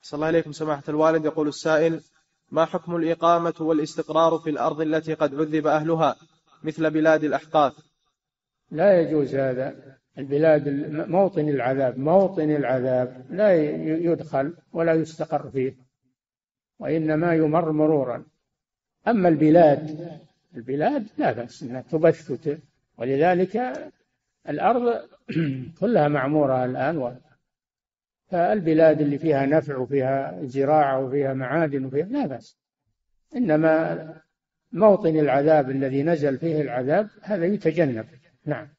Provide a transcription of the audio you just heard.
صلى الله عليكم سماحة الوالد. يقول السائل: ما حكم الإقامة والاستقرار في الأرض التي قد عذب أهلها مثل بلاد الأحقاف؟ لا يجوز هذا. البلاد موطن العذاب لا يدخل ولا يستقر فيه، وإنما يمر مرورا. أما البلاد لا بأس أنها تبث، ولذلك الأرض كلها معمورة الآن، فالبلاد اللي فيها نفع وفيها زراعة وفيها معادن وفيها لا بأس. إنما موطن العذاب الذي نزل فيه العذاب هذا يتجنب. نعم.